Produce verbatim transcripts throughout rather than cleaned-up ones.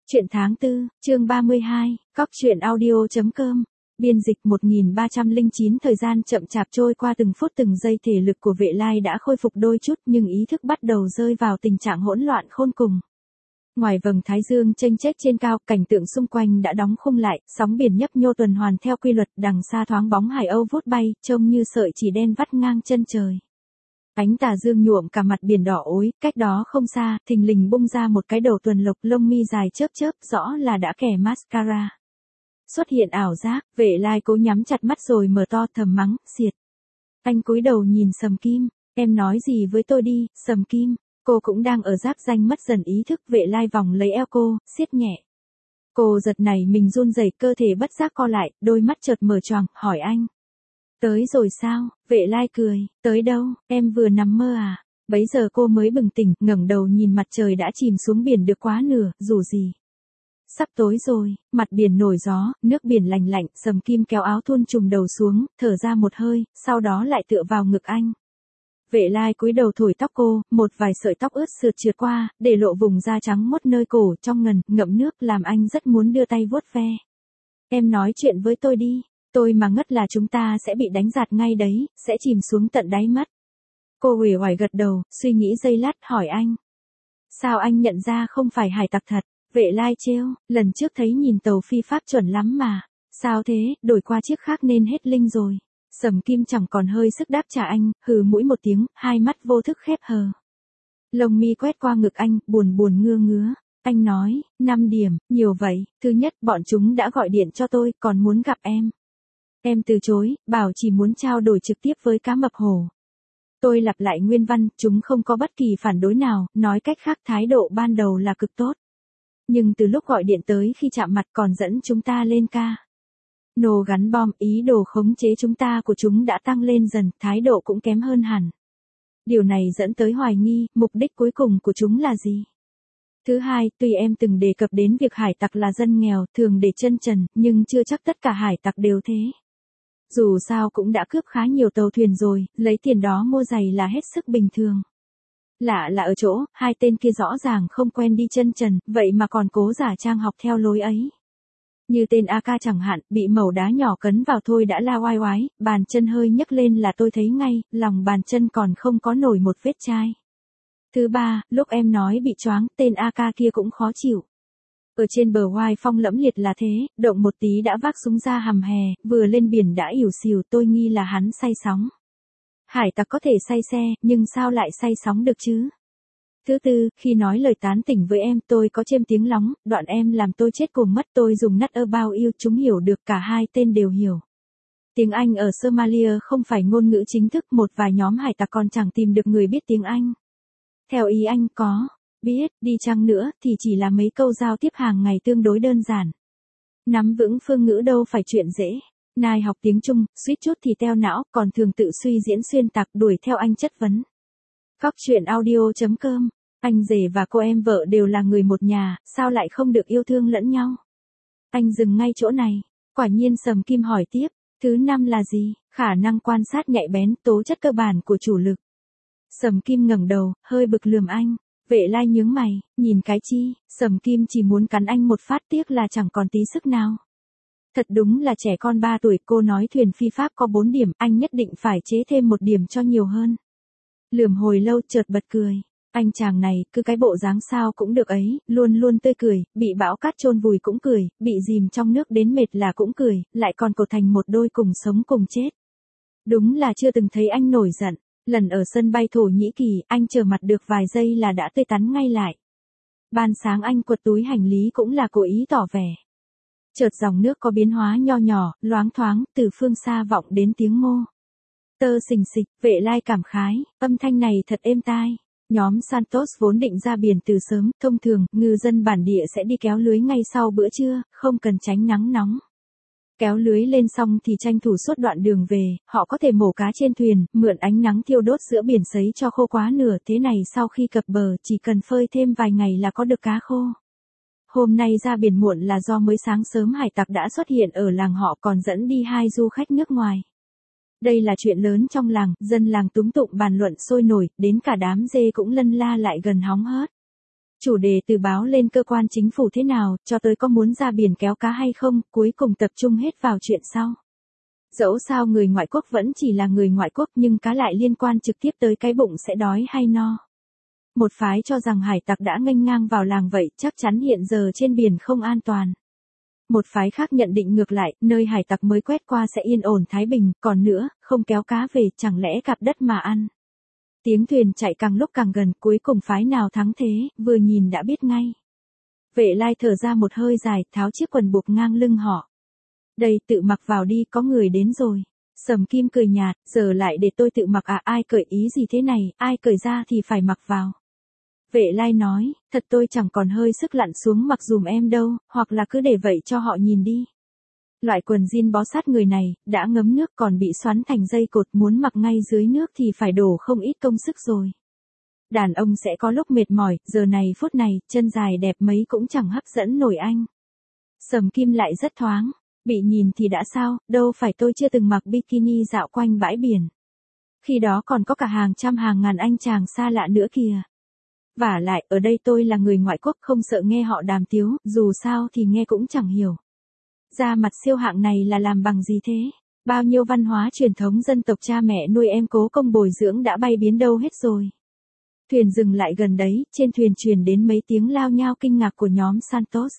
Truyện tháng tư, chương ba mươi hai, cóc truyện audio chấm com. Biên dịch một nghìn ba trăm lẻ chín. Thời gian chậm chạp trôi qua từng phút từng giây, thể lực của Vệ Lai đã khôi phục đôi chút nhưng ý thức bắt đầu rơi vào tình trạng hỗn loạn khôn cùng. Ngoài vầng thái dương chênh chếch trên cao, cảnh tượng xung quanh đã đóng khung lại, sóng biển nhấp nhô tuần hoàn theo quy luật, đằng xa thoáng bóng hải âu vút bay, trông như sợi chỉ đen vắt ngang chân trời. Ánh tà dương nhuộm cả mặt biển đỏ ối, cách đó không xa, thình lình bung ra một cái đầu tuần lộc, lông mi dài chớp chớp, rõ là đã kẻ mascara. Xuất hiện ảo giác, Vệ Lai cố nhắm chặt mắt rồi mở to, thầm mắng, xiệt. Anh cúi đầu nhìn Sầm Kim, em nói gì với tôi đi, Sầm Kim. Cô cũng đang ở giáp danh mất dần ý thức, Vệ Lai vòng lấy eo cô, siết nhẹ. Cô giật nảy mình run rẩy, cơ thể bất giác co lại, đôi mắt chợt mở choàng, hỏi anh. Tới rồi sao? Vệ Lai cười, tới đâu, em vừa nằm mơ à? Bấy giờ cô mới bừng tỉnh, ngẩng đầu nhìn mặt trời đã chìm xuống biển được quá nửa, dù gì. Sắp tối rồi, mặt biển nổi gió, nước biển lành lạnh, Sầm Kim kéo áo thun trùm đầu xuống, thở ra một hơi, sau đó lại tựa vào ngực anh. Vệ Lai cúi đầu thổi tóc cô, một vài sợi tóc ướt sượt trượt qua, để lộ vùng da trắng muốt nơi cổ, trong ngần, ngậm nước, làm anh rất muốn đưa tay vuốt ve. Em nói chuyện với tôi đi. Tôi mà ngất là chúng ta sẽ bị đánh giạt ngay đấy, sẽ chìm xuống tận đáy mất. Cô uể oải gật đầu, suy nghĩ giây lát, hỏi anh. Sao anh nhận ra không phải hải tặc thật? Vệ Lai trêu, lần trước thấy nhìn tàu phi pháp chuẩn lắm mà. Sao thế, đổi qua chiếc khác nên hết linh rồi. Sầm Kim chẳng còn hơi sức đáp trả anh, hừ mũi một tiếng, hai mắt vô thức khép hờ. Lông mi quét qua ngực anh, buồn buồn ngưa ngứa. Anh nói, năm điểm, nhiều vậy. Thứ nhất, bọn chúng đã gọi điện cho tôi, còn muốn gặp em. Em từ chối, bảo chỉ muốn trao đổi trực tiếp với cá mập hổ. Tôi lặp lại nguyên văn, chúng không có bất kỳ phản đối nào, nói cách khác thái độ ban đầu là cực tốt. Nhưng từ lúc gọi điện tới khi chạm mặt còn dẫn chúng ta lên ca. Nổ gắn bom, ý đồ khống chế chúng ta của chúng đã tăng lên dần, thái độ cũng kém hơn hẳn. Điều này dẫn tới hoài nghi, mục đích cuối cùng của chúng là gì? Thứ hai, tuy em từng đề cập đến việc hải tặc là dân nghèo, thường để chân trần, nhưng chưa chắc tất cả hải tặc đều thế. Dù sao cũng đã cướp khá nhiều tàu thuyền rồi, lấy tiền đó mua giày là hết sức bình thường. Lạ là ở chỗ, hai tên kia rõ ràng không quen đi chân trần, vậy mà còn cố giả trang học theo lối ấy. Như tên a ca chẳng hạn, bị mẩu đá nhỏ cấn vào thôi đã la oai oái, bàn chân hơi nhấc lên là tôi thấy ngay, lòng bàn chân còn không có nổi một vết chai. Thứ ba, lúc em nói bị choáng, tên a ca kia cũng khó chịu. Ở trên bờ oai phong lẫm liệt là thế, động một tí đã vác súng ra hầm hè, vừa lên biển đã ỉu xìu, tôi nghi là hắn say sóng. Hải tặc có thể say xe, nhưng sao lại say sóng được chứ? Thứ tư, khi nói lời tán tỉnh với em tôi có chêm tiếng lóng, đoạn em làm tôi chết cùng mất, tôi dùng nut about you, chúng hiểu được, cả hai tên đều hiểu. Tiếng Anh ở Somalia không phải ngôn ngữ chính thức, một vài nhóm hải tặc còn chẳng tìm được người biết tiếng Anh. Theo ý anh có. Biết, đi chăng nữa, thì chỉ là mấy câu giao tiếp hàng ngày tương đối đơn giản. Nắm vững phương ngữ đâu phải chuyện dễ. Nai học tiếng Trung, suýt chút thì teo não, còn thường tự suy diễn xuyên tạc đuổi theo anh chất vấn. Cóc truyện audio chấm com. Anh rể và cô em vợ đều là người một nhà, sao lại không được yêu thương lẫn nhau? Anh dừng ngay chỗ này. Quả nhiên Sầm Kim hỏi tiếp. Thứ năm là gì? Khả năng quan sát nhạy bén, tố chất cơ bản của chủ lực. Sầm Kim ngẩng đầu, hơi bực lườm anh. Vệ Lai nhướng mày, nhìn cái chi, Sầm Kim chỉ muốn cắn anh một phát, tiếc là chẳng còn tí sức nào. Thật đúng là trẻ con ba tuổi, cô nói thuyền phi pháp có bốn điểm, anh nhất định phải chế thêm một điểm cho nhiều hơn. Lườm hồi lâu chợt bật cười, anh chàng này, cứ cái bộ dáng sao cũng được ấy, luôn luôn tươi cười, bị bão cát chôn vùi cũng cười, bị dìm trong nước đến mệt là cũng cười, lại còn cột thành một đôi cùng sống cùng chết. Đúng là chưa từng thấy anh nổi giận. Lần ở sân bay Thổ Nhĩ Kỳ, anh trở mặt được vài giây là đã tươi tắn ngay lại. Ban sáng anh quật túi hành lý cũng là cố ý tỏ vẻ. Chợt dòng nước có biến hóa nho nhỏ, loáng thoáng, từ phương xa vọng đến tiếng ngô. Tơ xình xịch, Vệ Lai cảm khái, âm thanh này thật êm tai. Nhóm Santos vốn định ra biển từ sớm, thông thường, ngư dân bản địa sẽ đi kéo lưới ngay sau bữa trưa, không cần tránh nắng nóng. Kéo lưới lên xong thì tranh thủ suốt đoạn đường về, họ có thể mổ cá trên thuyền, mượn ánh nắng thiêu đốt giữa biển sấy cho khô quá nửa, thế này sau khi cập bờ chỉ cần phơi thêm vài ngày là có được cá khô. Hôm nay ra biển muộn là do mới sáng sớm hải tặc đã xuất hiện ở làng họ, còn dẫn đi hai du khách nước ngoài. Đây là chuyện lớn trong làng, dân làng túm tụm bàn luận sôi nổi, đến cả đám dê cũng lân la lại gần hóng hớt. Chủ đề từ báo lên cơ quan chính phủ thế nào, cho tới có muốn ra biển kéo cá hay không, cuối cùng tập trung hết vào chuyện sau. Dẫu sao người ngoại quốc vẫn chỉ là người ngoại quốc nhưng cá lại liên quan trực tiếp tới cái bụng sẽ đói hay no. Một phái cho rằng hải tặc đã nghênh ngang vào làng vậy, chắc chắn hiện giờ trên biển không an toàn. Một phái khác nhận định ngược lại, nơi hải tặc mới quét qua sẽ yên ổn thái bình, còn nữa, không kéo cá về, chẳng lẽ cặp đất mà ăn. Tiếng thuyền chạy càng lúc càng gần, cuối cùng phái nào thắng thế, vừa nhìn đã biết ngay. Vệ Lai thở ra một hơi dài, tháo chiếc quần buộc ngang lưng họ. Đây, tự mặc vào đi, có người đến rồi. Sầm Kim cười nhạt, giờ lại để tôi tự mặc à, ai cởi ý gì thế này, ai cởi ra thì phải mặc vào. Vệ Lai nói, thật tôi chẳng còn hơi sức lặn xuống mặc dùm em đâu, hoặc là cứ để vậy cho họ nhìn đi. Loại quần jean bó sát người này, đã ngấm nước còn bị xoắn thành dây cột, muốn mặc ngay dưới nước thì phải đổ không ít công sức rồi. Đàn ông sẽ có lúc mệt mỏi, giờ này phút này, chân dài đẹp mấy cũng chẳng hấp dẫn nổi anh. Sầm Kim lại rất thoáng, bị nhìn thì đã sao, đâu phải tôi chưa từng mặc bikini dạo quanh bãi biển. Khi đó còn có cả hàng trăm hàng ngàn anh chàng xa lạ nữa kìa. Vả lại, ở đây tôi là người ngoại quốc không sợ nghe họ đàm tiếu, dù sao thì nghe cũng chẳng hiểu. Da mặt siêu hạng này là làm bằng gì thế? Bao nhiêu văn hóa truyền thống dân tộc cha mẹ nuôi em cố công bồi dưỡng đã bay biến đâu hết rồi. Thuyền dừng lại gần đấy, trên thuyền truyền đến mấy tiếng lao nhao kinh ngạc của nhóm Santos.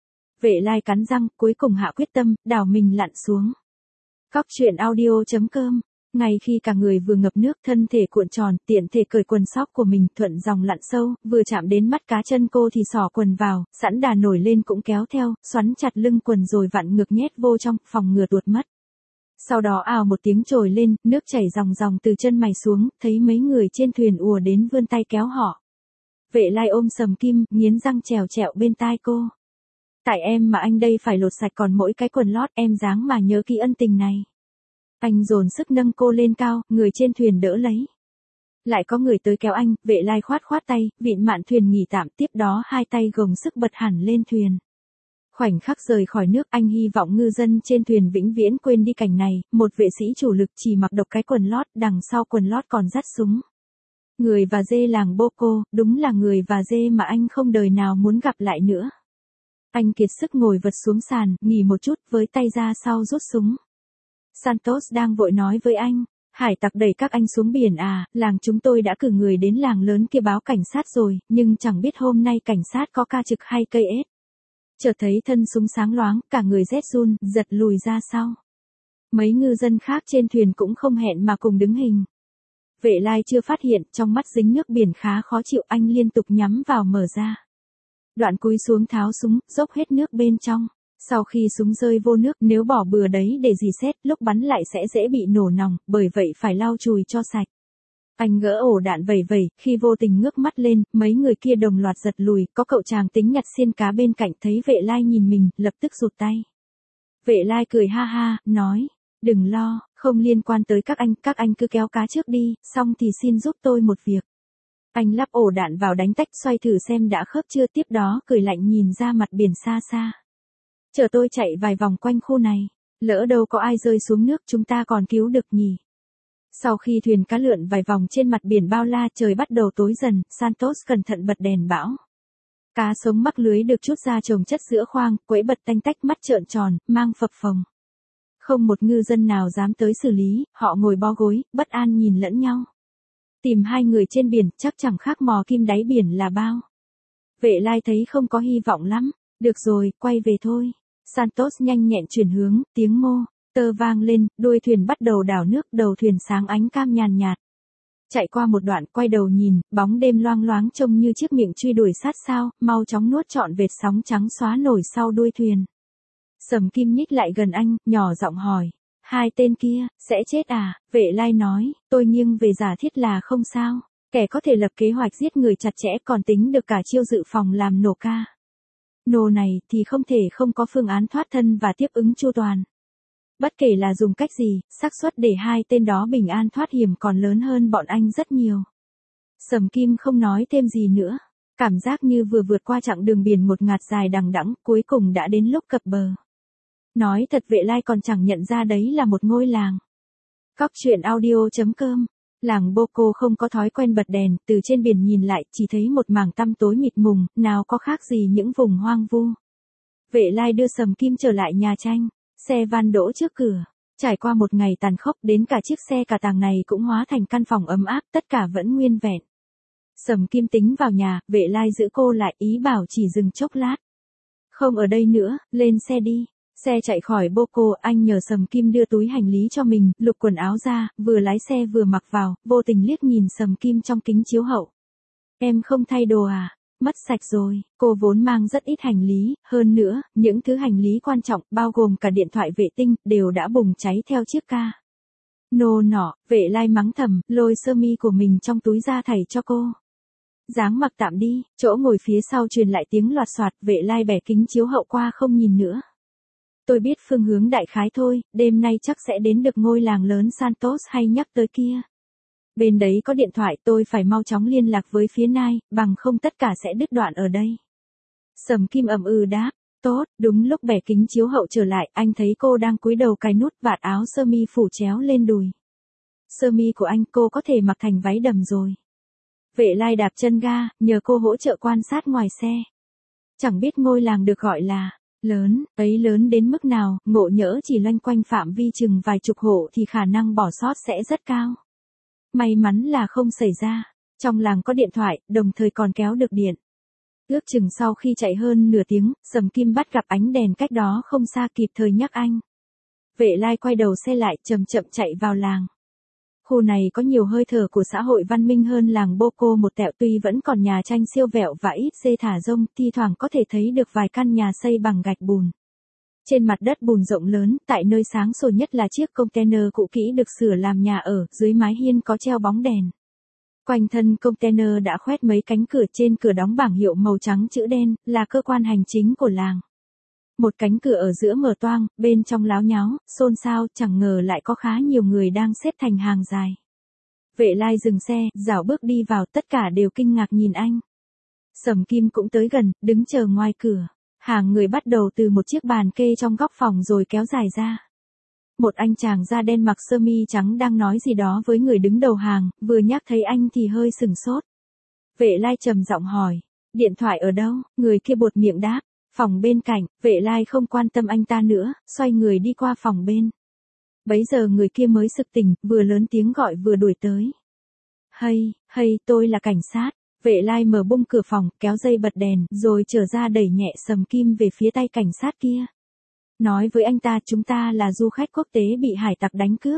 Vệ Lai cắn răng, cuối cùng hạ quyết tâm, đảo mình lặn xuống. Cóc truyện audio chấm com. Ngay khi cả người vừa ngập nước, thân thể cuộn tròn, tiện thể cởi quần sóc của mình, thuận dòng lặn sâu, vừa chạm đến mắt cá chân cô thì xỏ quần vào, sẵn đà nổi lên cũng kéo theo, xoắn chặt lưng quần rồi vặn ngược nhét vô trong, phòng ngừa tuột mất. Sau đó ào một tiếng trồi lên, nước chảy ròng ròng từ chân mày xuống, thấy mấy người trên thuyền ùa đến vươn tay kéo họ. Vệ Lai ôm Sầm Kim, nghiến răng trèo trẹo bên tai cô. Tại em mà anh đây phải lột sạch còn mỗi cái quần lót, em dáng mà nhớ kỹ ân tình này. Anh dồn sức nâng cô lên cao, người trên thuyền đỡ lấy. Lại có người tới kéo anh, Vệ Lai khoát khoát tay, vịn mạn thuyền nghỉ tạm, tiếp đó hai tay gồng sức bật hẳn lên thuyền. Khoảnh khắc rời khỏi nước, anh hy vọng ngư dân trên thuyền vĩnh viễn quên đi cảnh này, một vệ sĩ chủ lực chỉ mặc độc cái quần lót, đằng sau quần lót còn dắt súng. Người và dê làng Boko, đúng là người và dê mà anh không đời nào muốn gặp lại nữa. Anh kiệt sức ngồi vật xuống sàn, nghỉ một chút, với tay ra sau rút súng. Santos đang vội nói với anh, hải tặc đẩy các anh xuống biển à, làng chúng tôi đã cử người đến làng lớn kia báo cảnh sát rồi, nhưng chẳng biết hôm nay cảnh sát có ca trực hay cây ếch. Chợt thấy thân súng sáng loáng, cả người rét run, giật lùi ra sau. Mấy ngư dân khác trên thuyền cũng không hẹn mà cùng đứng hình. Vệ Lai chưa phát hiện, trong mắt dính nước biển khá khó chịu, anh liên tục nhắm vào mở ra. Đoạn cúi xuống tháo súng, dốc hết nước bên trong. Sau khi súng rơi vô nước, nếu bỏ bừa đấy để dì xét, lúc bắn lại sẽ dễ bị nổ nòng, bởi vậy phải lau chùi cho sạch. Anh gỡ ổ đạn vẩy vẩy, khi vô tình ngước mắt lên, mấy người kia đồng loạt giật lùi, có cậu chàng tính nhặt xiên cá bên cạnh thấy Vệ Lai nhìn mình, lập tức rụt tay. Vệ Lai cười ha ha, nói, đừng lo, không liên quan tới các anh, các anh cứ kéo cá trước đi, xong thì xin giúp tôi một việc. Anh lắp ổ đạn vào đánh tách, xoay thử xem đã khớp chưa, tiếp đó cười lạnh nhìn ra mặt biển xa xa. Chờ tôi chạy vài vòng quanh khu này, lỡ đâu có ai rơi xuống nước chúng ta còn cứu được nhỉ. Sau khi thuyền cá lượn vài vòng trên mặt biển bao la, trời bắt đầu tối dần, Santos cẩn thận bật đèn bão. Cá sống mắc lưới được trút ra chồng chất giữa khoang, quẫy bật tanh tách, mắt trợn tròn, mang phập phồng. Không một ngư dân nào dám tới xử lý, họ ngồi bó gối, bất an nhìn lẫn nhau. Tìm hai người trên biển, chắc chẳng khác mò kim đáy biển là bao. Vệ Lai thấy không có hy vọng lắm, được rồi, quay về thôi. Santos nhanh nhẹn chuyển hướng, tiếng mô tơ vang lên, đuôi thuyền bắt đầu đảo nước, đầu thuyền sáng ánh cam nhàn nhạt. Chạy qua một đoạn, quay đầu nhìn, bóng đêm loang loáng trông như chiếc miệng truy đuổi sát sao, mau chóng nuốt trọn vệt sóng trắng xóa nổi sau đuôi thuyền. Sầm Kim nhích lại gần anh, nhỏ giọng hỏi, hai tên kia, sẽ chết à? Vệ Lai nói, tôi nghiêng về giả thiết là không sao, kẻ có thể lập kế hoạch giết người chặt chẽ còn tính được cả chiêu dự phòng làm nổ ca. Nổ này thì không thể không có phương án thoát thân và tiếp ứng chu toàn. Bất kể là dùng cách gì, xác suất để hai tên đó bình an thoát hiểm còn lớn hơn bọn anh rất nhiều. Sầm Kim không nói thêm gì nữa, cảm giác như vừa vượt qua chặng đường biển một ngạt dài đằng đẵng, cuối cùng đã đến lúc cập bờ. Nói thật Vệ Lai còn chẳng nhận ra đấy là một ngôi làng. Cóc truyện audio chấm com Làng Boko không có thói quen bật đèn, từ trên biển nhìn lại, chỉ thấy một mảng tăm tối mịt mùng, nào có khác gì những vùng hoang vu. Vệ Lai đưa Sầm Kim trở lại nhà tranh, xe van đỗ trước cửa. Trải qua một ngày tàn khốc, đến cả chiếc xe cả tàng này cũng hóa thành căn phòng ấm áp, tất cả vẫn nguyên vẹn. Sầm Kim tính vào nhà, Vệ Lai giữ cô lại, ý bảo chỉ dừng chốc lát. Không ở đây nữa, lên xe đi. Xe chạy khỏi Boko, anh nhờ Sầm Kim đưa túi hành lý cho mình, lục quần áo ra, vừa lái xe vừa mặc vào, vô tình liếc nhìn Sầm Kim trong kính chiếu hậu. Em không thay đồ à? Mất sạch rồi, cô vốn mang rất ít hành lý, hơn nữa, những thứ hành lý quan trọng, bao gồm cả điện thoại vệ tinh, đều đã bùng cháy theo chiếc ca. Nô nọ, Vệ Lai mắng thầm, lôi sơ mi của mình trong túi ra thảy cho cô. Dáng mặc tạm đi, chỗ ngồi phía sau truyền lại tiếng loạt soạt, Vệ Lai bẻ kính chiếu hậu qua không nhìn nữa. Tôi biết phương hướng đại khái thôi, đêm nay chắc sẽ đến được ngôi làng lớn Santos hay nhắc tới kia. Bên đấy có điện thoại, tôi phải mau chóng liên lạc với phía Nai, bằng không tất cả sẽ đứt đoạn ở đây. Sầm Kim ậm ừ đáp, tốt, đúng lúc bẻ kính chiếu hậu trở lại, anh thấy cô đang cúi đầu cài nút vạt áo sơ mi phủ chéo lên đùi. Sơ mi của anh cô có thể mặc thành váy đầm rồi. Vệ Lai đạp chân ga, nhờ cô hỗ trợ quan sát ngoài xe. Chẳng biết ngôi làng được gọi là lớn, ấy lớn đến mức nào, ngộ nhỡ chỉ loanh quanh phạm vi chừng vài chục hộ thì khả năng bỏ sót sẽ rất cao. May mắn là không xảy ra. Trong làng có điện thoại, đồng thời còn kéo được điện. Ước chừng sau khi chạy hơn nửa tiếng, Sầm Kim bắt gặp ánh đèn cách đó không xa, kịp thời nhắc anh. Vệ Lai quay đầu xe lại, chậm chậm chạy vào làng. Khu này có nhiều hơi thở của xã hội văn minh hơn làng Boko một tẹo, tuy vẫn còn nhà tranh siêu vẹo và ít dê thả rông, thi thoảng có thể thấy được vài căn nhà xây bằng gạch bùn. Trên mặt đất bùn rộng lớn, tại nơi sáng sủa nhất là chiếc container cũ kỹ được sửa làm nhà ở, dưới mái hiên có treo bóng đèn. Quanh thân container đã khoét mấy cánh cửa, trên cửa đóng bảng hiệu màu trắng chữ đen, là cơ quan hành chính của làng. Một cánh cửa ở giữa mở toang, bên trong láo nháo, xôn xao, chẳng ngờ lại có khá nhiều người đang xếp thành hàng dài. Vệ Lai dừng xe, dảo bước đi vào, tất cả đều kinh ngạc nhìn anh. Sầm Kim cũng tới gần, đứng chờ ngoài cửa. Hàng người bắt đầu từ một chiếc bàn kê trong góc phòng rồi kéo dài ra. Một anh chàng da đen mặc sơ mi trắng đang nói gì đó với người đứng đầu hàng, vừa nhắc thấy anh thì hơi sừng sốt. Vệ Lai trầm giọng hỏi, điện thoại ở đâu? Người kia buột miệng đáp, phòng bên cạnh. Vệ Lai không quan tâm anh ta nữa, xoay người đi qua phòng bên. Bấy giờ người kia mới sực tỉnh, vừa lớn tiếng gọi vừa đuổi tới. Hay, hay, tôi là cảnh sát. Vệ Lai mở bung cửa phòng, kéo dây bật đèn, rồi trở ra đẩy nhẹ Sầm Kim về phía tay cảnh sát kia. Nói với anh ta, chúng ta là du khách quốc tế bị hải tặc đánh cướp.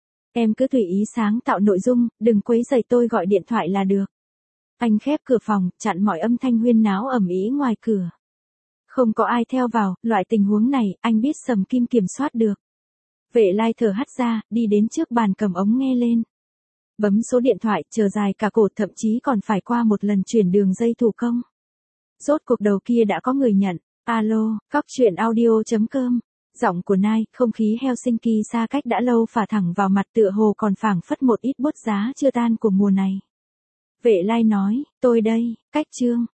Em cứ tùy ý sáng tạo nội dung, đừng quấy rầy tôi, gọi điện thoại là được. Anh khép cửa phòng, chặn mọi âm thanh huyên náo ầm ĩ ngoài cửa. Không có ai theo vào, loại tình huống này, anh biết Sầm Kim kiểm soát được. Vệ Lai thở hắt ra, đi đến trước bàn cầm ống nghe lên. Bấm số điện thoại, chờ dài cả cổ, thậm chí còn phải qua một lần chuyển đường dây thủ công. Rốt cuộc đầu kia đã có người nhận. Alo, cóc truyện audio chấm com. Giọng của Nai, không khí Helsinki xa cách đã lâu phả thẳng vào mặt, tựa hồ còn phảng phất một ít bút giá chưa tan của mùa này. Vệ Lai nói, tôi đây, cách Trương.